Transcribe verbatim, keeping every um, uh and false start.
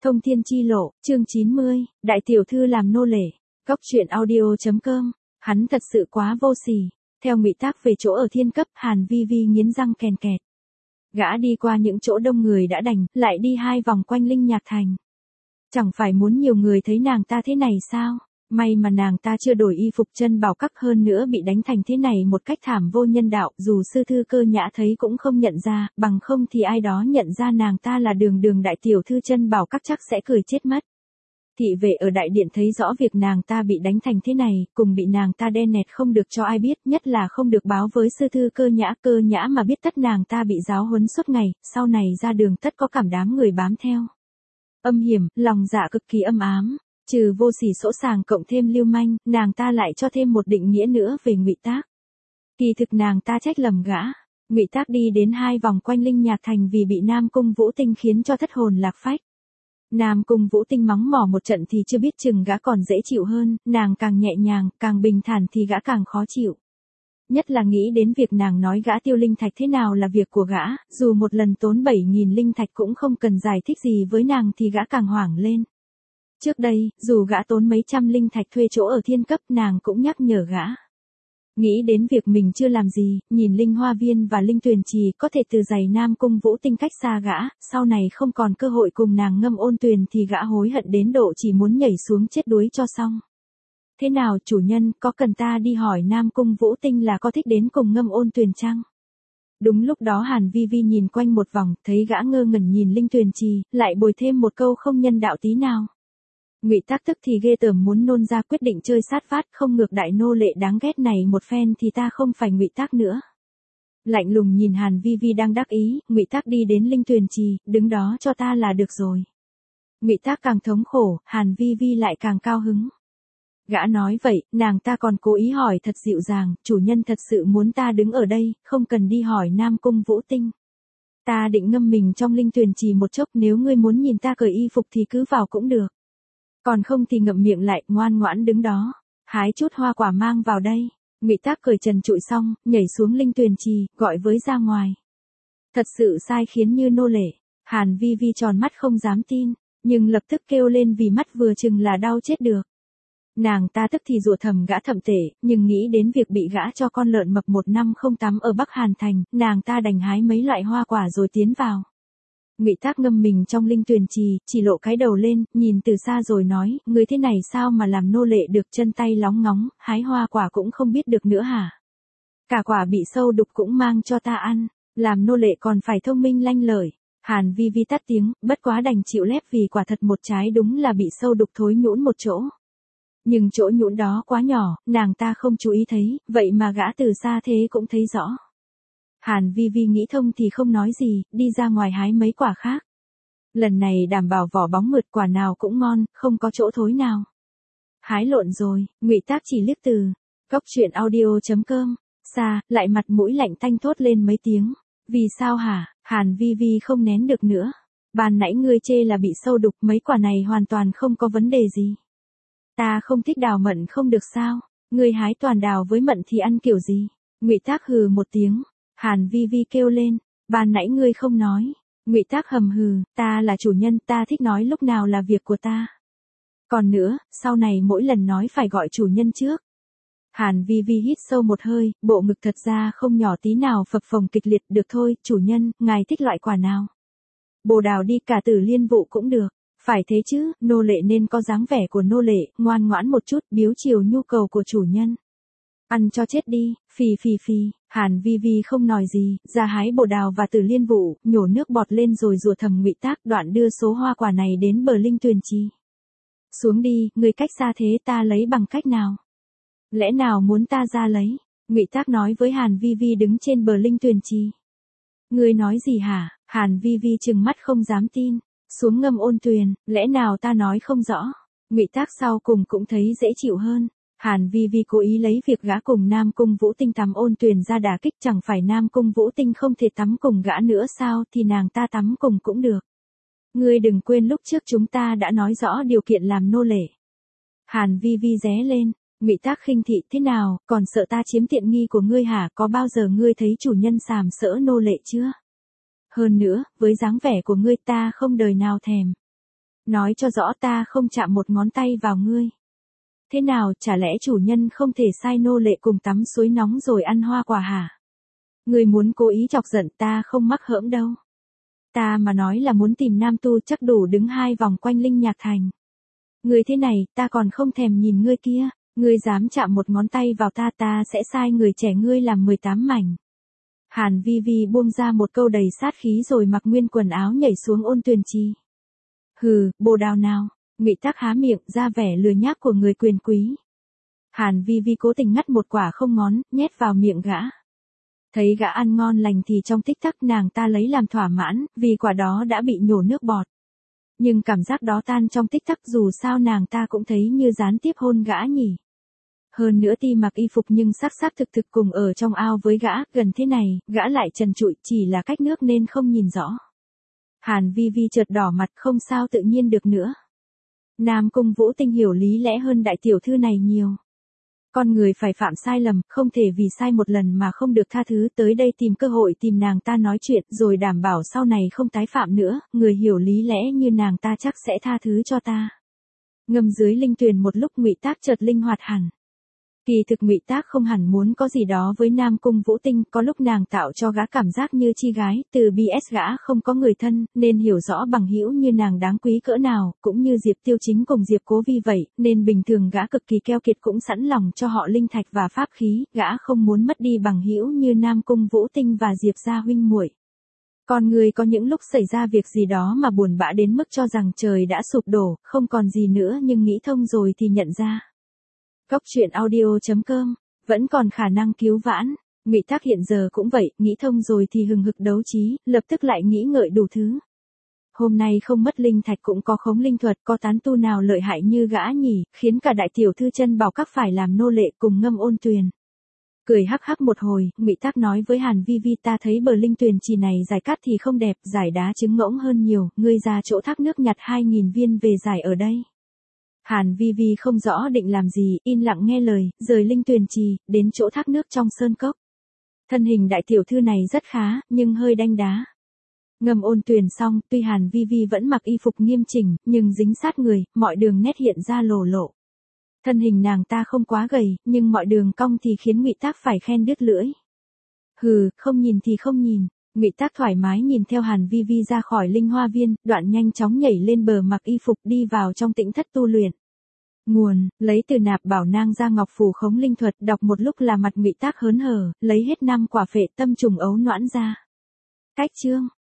Thông thiên chi lộ, chương chín mươi, đại tiểu thư làm nô lệ. Góc truyện audio chấm com. Hắn thật sự quá vô sỉ. Theo Ngụy Tác về chỗ ở thiên cấp, Hàn Vi Vi nghiến răng kèn kẹt. Gã đi qua những chỗ đông người đã đành, lại đi hai vòng quanh Linh Nhạc Thành. Chẳng phải muốn nhiều người thấy nàng ta thế này sao? May mà nàng ta chưa đổi y phục chân bảo các, hơn nữa bị đánh thành thế này một cách thảm vô nhân đạo, dù sư thư Cơ Nhã thấy cũng không nhận ra, bằng không thì ai đó nhận ra nàng ta là Đường Đường đại tiểu thư chân bảo các chắc sẽ cười chết mất. Thị vệ ở đại điện thấy rõ việc nàng ta bị đánh thành thế này, cùng bị nàng ta đe nẹt không được cho ai biết, nhất là không được báo với sư thư Cơ Nhã. Cơ Nhã mà biết tất nàng ta bị giáo huấn suốt ngày, sau này ra đường tất có cảm đám người bám theo. Âm hiểm, lòng dạ cực kỳ âm ám. Trừ vô sỉ sỗ sàng cộng thêm lưu manh, nàng ta lại cho thêm một định nghĩa nữa về Ngụy Tác. Kỳ thực nàng ta trách lầm gã. Ngụy Tác đi đến hai vòng quanh Linh Nhạc Thành vì bị Nam Cung Vũ Tinh khiến cho thất hồn lạc phách. Nam Cung Vũ Tinh mắng mỏ một trận thì chưa biết chừng gã còn dễ chịu hơn, nàng càng nhẹ nhàng, càng bình thản thì gã càng khó chịu. Nhất là nghĩ đến việc nàng nói gã tiêu linh thạch thế nào là việc của gã, dù một lần tốn bảy nghìn linh thạch cũng không cần giải thích gì với nàng thì gã càng hoảng lên. Trước đây, dù gã tốn mấy trăm linh thạch thuê chỗ ở thiên cấp, nàng cũng nhắc nhở gã. Nghĩ đến việc mình chưa làm gì, nhìn Linh Hoa Viên và Linh Tuyền Trì có thể từ giày Nam Cung Vũ Tinh cách xa gã, sau này không còn cơ hội cùng nàng ngâm ôn tuyền thì gã hối hận đến độ chỉ muốn nhảy xuống chết đuối cho xong. Thế nào chủ nhân, có cần ta đi hỏi Nam Cung Vũ Tinh là có thích đến cùng ngâm ôn tuyền chăng? Đúng lúc đó Hàn Vi Vi nhìn quanh một vòng, thấy gã ngơ ngẩn nhìn Linh Tuyền Trì, lại bồi thêm một câu không nhân đạo tí nào. Ngụy Tác tức thì ghê tởm muốn nôn ra, quyết định chơi sát vát, không ngược đại nô lệ đáng ghét này một phen thì ta không phải Ngụy Tác nữa. Lạnh lùng nhìn Hàn Vi Vi đang đắc ý, Ngụy Tác đi đến Linh Tuyền Trì, đứng đó cho ta là được rồi. Ngụy Tác càng thống khổ, Hàn Vi Vi lại càng cao hứng. Gã nói vậy, nàng ta còn cố ý hỏi thật dịu dàng, chủ nhân thật sự muốn ta đứng ở đây, không cần đi hỏi Nam Cung Vũ Tinh. Ta định ngâm mình trong Linh Tuyền Trì một chốc, nếu ngươi muốn nhìn ta cởi y phục thì cứ vào cũng được. Còn không thì ngậm miệng lại, ngoan ngoãn đứng đó. Hái chút hoa quả mang vào đây. Ngụy Tác cởi trần trụi xong, nhảy xuống Linh Tuyền Trì, gọi với ra ngoài. Thật sự sai khiến như nô lệ. Hàn Vi Vi tròn mắt không dám tin, nhưng lập tức kêu lên vì mắt vừa chừng là đau chết được. Nàng ta tức thì rủa thầm gã thậm tệ, nhưng nghĩ đến việc bị gã cho con lợn mập một năm không tắm ở Bắc Hàn Thành, nàng ta đành hái mấy loại hoa quả rồi tiến vào. Ngụy Tác ngâm mình trong Linh Tuyền Trì, chỉ lộ cái đầu lên, nhìn từ xa rồi nói, người thế này sao mà làm nô lệ được, chân tay lóng ngóng, hái hoa quả cũng không biết được nữa hả? Cả quả bị sâu đục cũng mang cho ta ăn, làm nô lệ còn phải thông minh lanh lợi. Hàn Vi Vi tắt tiếng, bất quá đành chịu lép vì quả thật một trái đúng là bị sâu đục thối nhũn một chỗ. Nhưng chỗ nhũn đó quá nhỏ, nàng ta không chú ý thấy, vậy mà gã từ xa thế cũng thấy rõ. Hàn Vi Vi nghĩ thông thì không nói gì, đi ra ngoài hái mấy quả khác. Lần này đảm bảo vỏ bóng mượt, quả nào cũng ngon, không có chỗ thối nào. Hái lộn rồi, Ngụy Tác chỉ liếc từ. Góc truyện audio chấm com. Xa, lại mặt mũi lạnh tanh thốt lên mấy tiếng. Vì sao hả? Hàn Vi Vi không nén được nữa. Ban nãy ngươi chê là bị sâu đục, mấy quả này hoàn toàn không có vấn đề gì. Ta không thích đào mận không được sao? Ngươi hái toàn đào với mận thì ăn kiểu gì? Ngụy Tác hừ một tiếng. Hàn Vi Vi kêu lên, ban nãy ngươi không nói. Ngụy Tác hầm hừ, ta là chủ nhân, ta thích nói lúc nào là việc của ta. Còn nữa, sau này mỗi lần nói phải gọi chủ nhân trước. Hàn Vi Vi hít sâu một hơi, bộ ngực thật ra không nhỏ tí nào phập phồng kịch liệt, được thôi, chủ nhân, ngài thích loại quả nào? Bồ đào đi, cả Tử Liên vụ cũng được. Phải thế chứ, nô lệ nên có dáng vẻ của nô lệ, ngoan ngoãn một chút, biếu chiều nhu cầu của chủ nhân. Ăn cho chết đi, phì phì phì. Hàn Vi Vi không nói gì, ra hái bồ đào và Tử Liên vụ, nhổ nước bọt lên rồi rủa thầm Ngụy Tác, đoạn đưa số hoa quả này đến bờ Linh Tuyền Trì. Xuống đi, người cách xa thế ta lấy bằng cách nào? Lẽ nào muốn ta ra lấy? Ngụy Tác nói với Hàn Vi Vi đứng trên bờ Linh Tuyền Trì. Ngươi nói gì hả? Hàn Vi Vi trừng mắt không dám tin. Xuống ngâm ôn tuyền, lẽ nào ta nói không rõ? Ngụy Tác sau cùng cũng thấy dễ chịu hơn. Hàn Vi Vi cố ý lấy việc gã cùng Nam Cung Vũ Tinh tắm ôn tuyền ra đả kích, chẳng phải Nam Cung Vũ Tinh không thể tắm cùng gã nữa sao, thì nàng ta tắm cùng cũng được. Ngươi đừng quên lúc trước chúng ta đã nói rõ điều kiện làm nô lệ. Hàn Vi Vi ré lên, Ngụy Tác khinh thị, thế nào, còn sợ ta chiếm tiện nghi của ngươi hả? Có bao giờ ngươi thấy chủ nhân sàm sỡ nô lệ chưa? Hơn nữa, với dáng vẻ của ngươi ta không đời nào thèm. Nói cho rõ ta không chạm một ngón tay vào ngươi. Thế nào, chả lẽ chủ nhân không thể sai nô lệ cùng tắm suối nóng rồi ăn hoa quả hả? Ngươi muốn cố ý chọc giận ta không mắc hỡm đâu. Ta mà nói là muốn tìm nam tu chắc đủ đứng hai vòng quanh Linh Nhạc Thành. Ngươi thế này, ta còn không thèm nhìn ngươi kia, ngươi dám chạm một ngón tay vào ta ta sẽ sai người trẻ ngươi làm mười tám mảnh. Hàn Vi Vi buông ra một câu đầy sát khí rồi mặc nguyên quần áo nhảy xuống ôn tuyền trì. Hừ, bồ đào nào, Ngụy Tác há miệng ra vẻ lừa nhác của người quyền quý. Hàn Vi Vi cố tình ngắt một quả không ngón, nhét vào miệng gã. Thấy gã ăn ngon lành thì trong tích tắc nàng ta lấy làm thỏa mãn, vì quả đó đã bị nhổ nước bọt. Nhưng cảm giác đó tan trong tích tắc dù sao nàng ta cũng thấy như gián tiếp hôn gã nhỉ. Hơn nữa ti mặc y phục nhưng xác xác thực thực cùng ở trong ao với gã, gần thế này, gã lại trần trụi chỉ là cách nước nên không nhìn rõ. Hàn Vi Vi chợt đỏ mặt không sao tự nhiên được nữa. Nam Cung Vũ Tinh hiểu lý lẽ hơn đại tiểu thư này nhiều. Con người phải phạm sai lầm, không thể vì sai một lần mà không được tha thứ, tới đây tìm cơ hội tìm nàng ta nói chuyện rồi đảm bảo sau này không tái phạm nữa, người hiểu lý lẽ như nàng ta chắc sẽ tha thứ cho ta. Ngâm dưới linh tuyền một lúc Ngụy Tác chợt linh hoạt hẳn. Kỳ thực Ngụy Tác không hẳn muốn có gì đó với Nam Cung Vũ Tinh, có lúc nàng tạo cho gã cảm giác như chi gái, từ bê ét gã không có người thân, nên hiểu rõ bằng hữu như nàng đáng quý cỡ nào, cũng như Diệp Tiêu Chính cùng Diệp Cố Vi vậy, nên bình thường gã cực kỳ keo kiệt cũng sẵn lòng cho họ linh thạch và pháp khí, gã không muốn mất đi bằng hữu như Nam Cung Vũ Tinh và Diệp gia huynh muội. Con người có những lúc xảy ra việc gì đó mà buồn bã đến mức cho rằng trời đã sụp đổ, không còn gì nữa nhưng nghĩ thông rồi thì nhận ra. Góc truyện audio chấm com, vẫn còn khả năng cứu vãn. Ngụy Tác hiện giờ cũng vậy, nghĩ thông rồi thì hừng hực đấu trí, lập tức lại nghĩ ngợi đủ thứ. Hôm nay không mất linh thạch cũng có khống linh thuật, có tán tu nào lợi hại như gã nhỉ, khiến cả đại tiểu thư chân bảo các phải làm nô lệ cùng ngâm ôn tuyền. Cười hắc hắc một hồi, Ngụy Tác nói với Hàn Vi Vi ta thấy bờ linh tuyền trì này giải cát thì không đẹp, giải đá trứng ngỗng hơn nhiều, ngươi ra chỗ thác nước nhặt hai nghìn viên về giải ở đây. Hàn Vi Vi không rõ định làm gì, yên lặng nghe lời, rời linh tuyền trì, đến chỗ thác nước trong sơn cốc. Thân hình đại tiểu thư này rất khá, nhưng hơi đanh đá. Ngâm ôn tuyền xong, tuy Hàn Vi Vi vẫn mặc y phục nghiêm chỉnh, nhưng dính sát người, mọi đường nét hiện ra lồ lộ. Thân hình nàng ta không quá gầy, nhưng mọi đường cong thì khiến Ngụy Tác phải khen đứt lưỡi. Hừ, không nhìn thì không nhìn. Ngụy Tác thoải mái nhìn theo Hàn Vi Vi ra khỏi linh hoa viên, đoạn nhanh chóng nhảy lên bờ mặc y phục đi vào trong tĩnh thất tu luyện. Nguồn, lấy từ nạp bảo nang ra ngọc phù khống linh thuật, đọc một lúc là mặt Ngụy Tác hớn hở, lấy hết năm quả phệ tâm trùng ấu noãn ra. Cách chương.